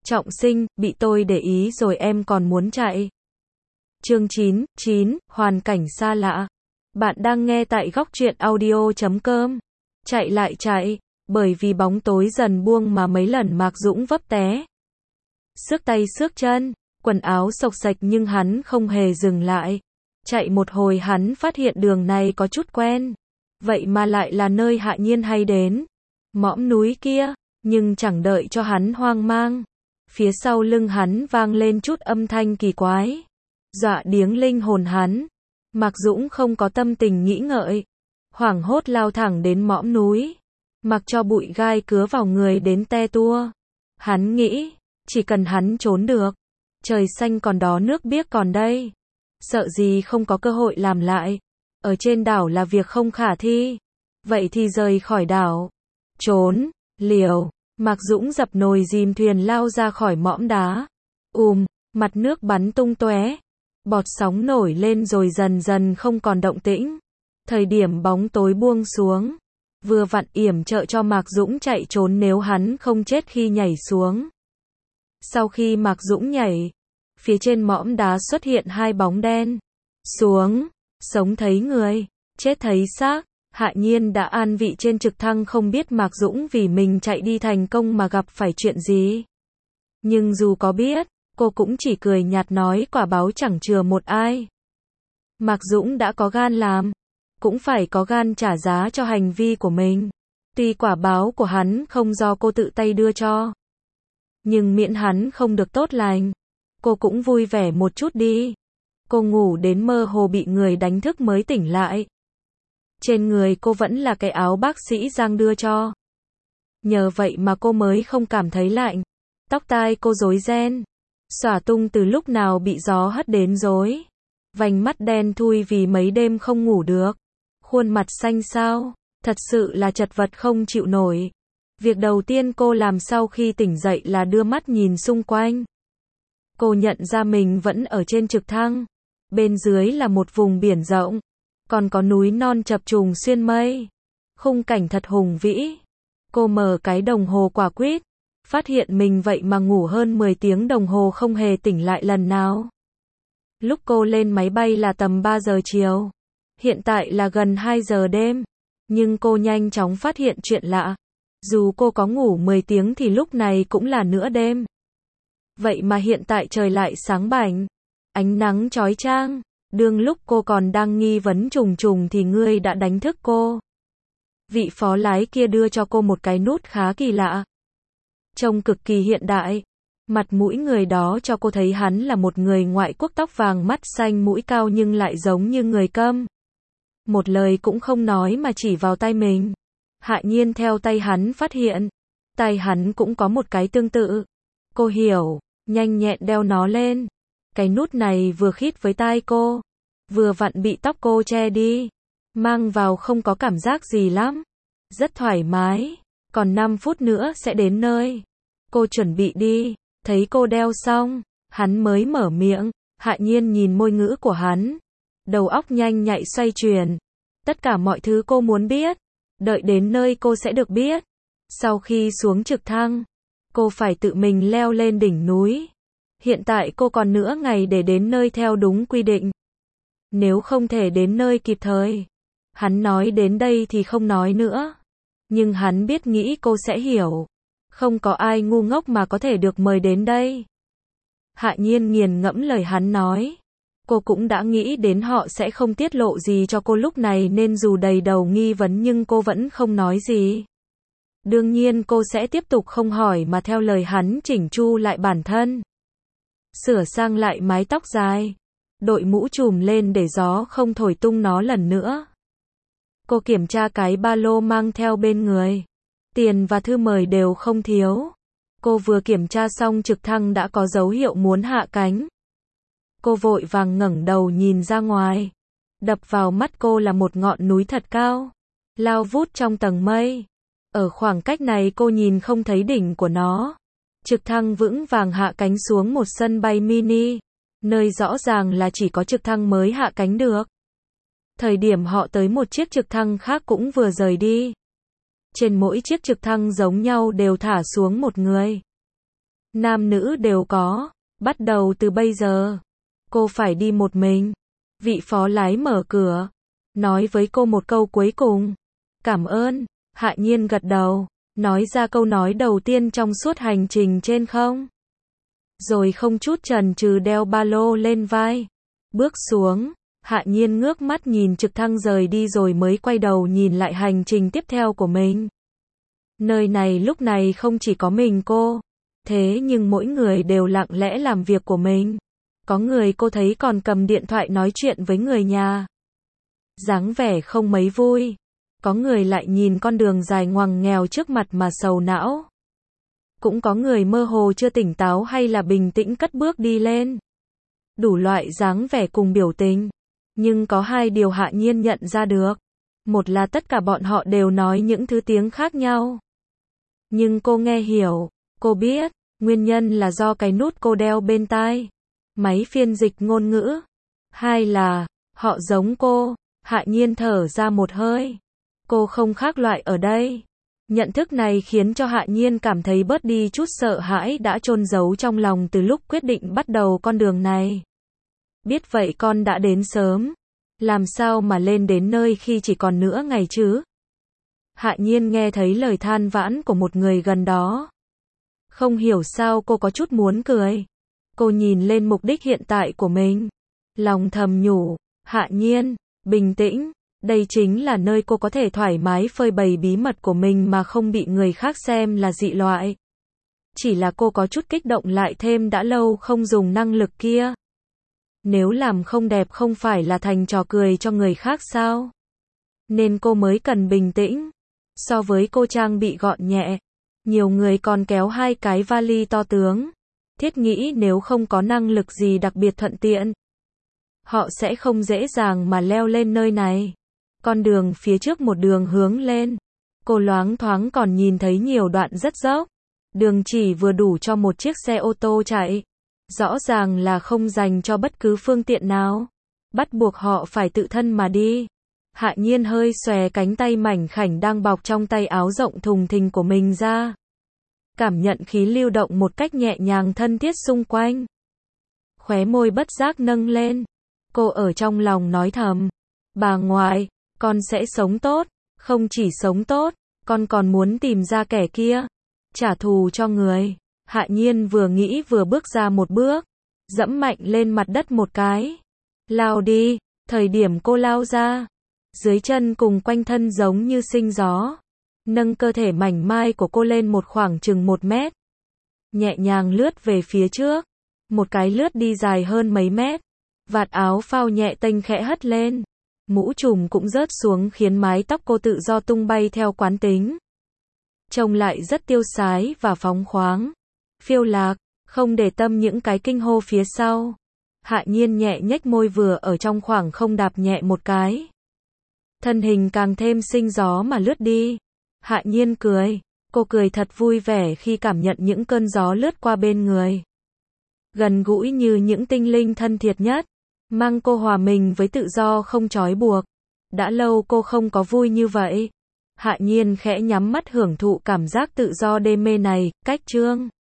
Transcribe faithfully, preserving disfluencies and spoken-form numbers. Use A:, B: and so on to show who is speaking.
A: Trọng sinh, bị tôi để ý rồi em còn muốn chạy. Chương chín, chín, hoàn cảnh xa lạ. Bạn đang nghe tại góc truyện audio chấm com. Chạy lại chạy, bởi vì bóng tối dần buông mà mấy lần Mạc Dũng vấp té. Xước tay xước chân, quần áo xộc xệch nhưng hắn không hề dừng lại. Chạy một hồi hắn phát hiện đường này có chút quen. Vậy mà lại là nơi Hạ Nhiên hay đến. Mõm núi kia, nhưng chẳng đợi cho hắn hoang mang. Phía sau lưng hắn vang lên chút âm thanh kỳ quái. Dọa điếng linh hồn hắn. Mạc Dũng không có tâm tình nghĩ ngợi. Hoảng hốt lao thẳng đến mõm núi. Mặc cho bụi gai cứa vào người đến te tua. Hắn nghĩ, chỉ cần hắn trốn được. Trời xanh còn đó nước biếc còn đây. Sợ gì không có cơ hội làm lại. Ở trên đảo là việc không khả thi. Vậy thì rời khỏi đảo. Trốn, liều. Mạc Dũng dập nồi dìm thuyền lao ra khỏi mõm đá. Ùm, mặt nước bắn tung tóe. Bọt sóng nổi lên rồi dần dần không còn động tĩnh. Thời điểm bóng tối buông xuống. Vừa vặn yểm trợ cho Mạc Dũng chạy trốn nếu hắn không chết khi nhảy xuống. Sau khi Mạc Dũng nhảy, phía trên mõm đá xuất hiện hai bóng đen. Xuống, sống thấy người, chết thấy xác. Hạ Nhiên đã an vị trên trực thăng không biết Mạc Dũng vì mình chạy đi thành công mà gặp phải chuyện gì. Nhưng dù có biết, cô cũng chỉ cười nhạt nói quả báo chẳng chừa một ai. Mạc Dũng đã có gan làm, cũng phải có gan trả giá cho hành vi của mình. Tuy quả báo của hắn không do cô tự tay đưa cho, nhưng miễn hắn không được tốt lành, cô cũng vui vẻ một chút đi. Cô ngủ đến mơ hồ bị người đánh thức mới tỉnh lại. Trên người cô vẫn là cái áo bác sĩ Giang đưa cho. Nhờ vậy mà cô mới không cảm thấy lạnh. Tóc tai cô rối ren, xõa tung từ lúc nào bị gió hất đến rối. Vành mắt đen thui vì mấy đêm không ngủ được. Khuôn mặt xanh xao, thật sự là chật vật không chịu nổi. Việc đầu tiên cô làm sau khi tỉnh dậy là đưa mắt nhìn xung quanh. Cô nhận ra mình vẫn ở trên trực thăng. Bên dưới là một vùng biển rộng. Còn có núi non chập trùng xuyên mây. Khung cảnh thật hùng vĩ. Cô mở cái đồng hồ quả quýt. Phát hiện mình vậy mà ngủ hơn mười tiếng đồng hồ không hề tỉnh lại lần nào. Lúc cô lên máy bay là tầm ba giờ chiều. Hiện tại là gần hai giờ đêm. Nhưng cô nhanh chóng phát hiện chuyện lạ. Dù cô có ngủ mười tiếng thì lúc này cũng là nửa đêm. Vậy mà hiện tại trời lại sáng bảnh. Ánh nắng chói chang. Đương lúc cô còn đang nghi vấn trùng trùng thì ngươi đã đánh thức cô. Vị phó lái kia đưa cho cô một cái nút khá kỳ lạ. Trông cực kỳ hiện đại. Mặt mũi người đó cho cô thấy hắn là một người ngoại quốc tóc vàng mắt xanh mũi cao nhưng lại giống như người câm. Một lời cũng không nói mà chỉ vào tay mình. Hạ Nhiên theo tay hắn phát hiện. Tay hắn cũng có một cái tương tự. Cô hiểu, nhanh nhẹn đeo nó lên. Cái nút này vừa khít với tai cô, vừa vặn bị tóc cô che đi. Mang vào không có cảm giác gì lắm. Rất thoải mái. Còn năm phút nữa sẽ đến nơi. Cô chuẩn bị đi. Thấy cô đeo xong, hắn mới mở miệng. Hạ Nhiên nhìn môi ngữ của hắn. Đầu óc nhanh nhạy xoay chuyển. Tất cả mọi thứ cô muốn biết. Đợi đến nơi cô sẽ được biết. Sau khi xuống trực thăng, cô phải tự mình leo lên đỉnh núi. Hiện tại cô còn nửa ngày để đến nơi theo đúng quy định. Nếu không thể đến nơi kịp thời, hắn nói đến đây thì không nói nữa. Nhưng hắn biết nghĩ cô sẽ hiểu. Không có ai ngu ngốc mà có thể được mời đến đây. Hạ Nhiên nghiền ngẫm lời hắn nói. Cô cũng đã nghĩ đến họ sẽ không tiết lộ gì cho cô lúc này nên dù đầy đầu nghi vấn nhưng cô vẫn không nói gì. Đương nhiên cô sẽ tiếp tục không hỏi mà theo lời hắn chỉnh chu lại bản thân. Sửa sang lại mái tóc dài. Đội mũ trùm lên để gió không thổi tung nó lần nữa. Cô kiểm tra cái ba lô mang theo bên người. Tiền và thư mời đều không thiếu. Cô vừa kiểm tra xong trực thăng đã có dấu hiệu muốn hạ cánh. Cô vội vàng ngẩng đầu nhìn ra ngoài. Đập vào mắt cô là một ngọn núi thật cao. Lao vút trong tầng mây. Ở khoảng cách này cô nhìn không thấy đỉnh của nó. Trực thăng vững vàng hạ cánh xuống một sân bay mini. Nơi rõ ràng là chỉ có trực thăng mới hạ cánh được. Thời điểm họ tới một chiếc trực thăng khác cũng vừa rời đi. Trên mỗi chiếc trực thăng giống nhau đều thả xuống một người. Nam nữ đều có. Bắt đầu từ bây giờ, cô phải đi một mình. Vị phó lái mở cửa, nói với cô một câu cuối cùng. Cảm ơn. Hạ Nhiên gật đầu, nói ra câu nói đầu tiên trong suốt hành trình trên không. Rồi không chút chần chừ đeo ba lô lên vai. Bước xuống, Hạ Nhiên ngước mắt nhìn trực thăng rời đi rồi mới quay đầu nhìn lại hành trình tiếp theo của mình. Nơi này lúc này không chỉ có mình cô. Thế nhưng mỗi người đều lặng lẽ làm việc của mình. Có người cô thấy còn cầm điện thoại nói chuyện với người nhà. Dáng vẻ không mấy vui. Có người lại nhìn con đường dài ngoằng nghèo trước mặt mà sầu não. Cũng có người mơ hồ chưa tỉnh táo hay là bình tĩnh cất bước đi lên. Đủ loại dáng vẻ cùng biểu tình. Nhưng có hai điều Hạ Nhiên nhận ra được. Một là tất cả bọn họ đều nói những thứ tiếng khác nhau. Nhưng cô nghe hiểu, cô biết, nguyên nhân là do cái nút cô đeo bên tai. Máy phiên dịch ngôn ngữ. Hai là, họ giống cô. Hạ Nhiên thở ra một hơi. Cô không khác loại ở đây. Nhận thức này khiến cho Hạ Nhiên cảm thấy bớt đi chút sợ hãi đã chôn giấu trong lòng từ lúc quyết định bắt đầu con đường này. Biết vậy con đã đến sớm. Làm sao mà lên đến nơi khi chỉ còn nửa ngày chứ? Hạ Nhiên nghe thấy lời than vãn của một người gần đó. Không hiểu sao cô có chút muốn cười. Cô nhìn lên mục đích hiện tại của mình. Lòng thầm nhủ, Hạ Nhiên, bình tĩnh. Đây chính là nơi cô có thể thoải mái phơi bày bí mật của mình mà không bị người khác xem là dị loại. Chỉ là cô có chút kích động lại thêm đã lâu không dùng năng lực kia. Nếu làm không đẹp không phải là thành trò cười cho người khác sao? Nên cô mới cần bình tĩnh. So với cô trang bị gọn nhẹ, nhiều người còn kéo hai cái vali to tướng. Thiết nghĩ nếu không có năng lực gì đặc biệt thuận tiện, họ sẽ không dễ dàng mà leo lên nơi này. Con đường phía trước một đường hướng lên. Cô loáng thoáng còn nhìn thấy nhiều đoạn rất dốc. Đường chỉ vừa đủ cho một chiếc xe ô tô chạy. Rõ ràng là không dành cho bất cứ phương tiện nào. Bắt buộc họ phải tự thân mà đi. Hạ Nhiên hơi xòe cánh tay mảnh khảnh đang bọc trong tay áo rộng thùng thình của mình ra. Cảm nhận khí lưu động một cách nhẹ nhàng thân thiết xung quanh. Khóe môi bất giác nâng lên. Cô ở trong lòng nói thầm. Bà ngoại, con sẽ sống tốt. Không chỉ sống tốt, con còn muốn tìm ra kẻ kia. Trả thù cho người. Hạ Nhiên vừa nghĩ vừa bước ra một bước. Dẫm mạnh lên mặt đất một cái. Lao đi. Thời điểm cô lao ra, dưới chân cùng quanh thân giống như sinh gió. Nâng cơ thể mảnh mai của cô lên một khoảng chừng một mét. Nhẹ nhàng lướt về phía trước. Một cái lướt đi dài hơn mấy mét. Vạt áo phao nhẹ tênh khẽ hất lên. Mũ trùm cũng rớt xuống khiến mái tóc cô tự do tung bay theo quán tính. Trông lại rất tiêu sái và phóng khoáng. Phiêu lạc, không để tâm những cái kinh hô phía sau. Hạ Nhiên nhẹ nhếch môi vừa ở trong khoảng không đạp nhẹ một cái. Thân hình càng thêm sinh gió mà lướt đi. Hạ Nhiên cười. Cô cười thật vui vẻ khi cảm nhận những cơn gió lướt qua bên người. Gần gũi như những tinh linh thân thiệt nhất. Mang cô hòa mình với tự do không trói buộc. Đã lâu cô không có vui như vậy. Hạ Nhiên khẽ nhắm mắt hưởng thụ cảm giác tự do đê mê này. Cách chương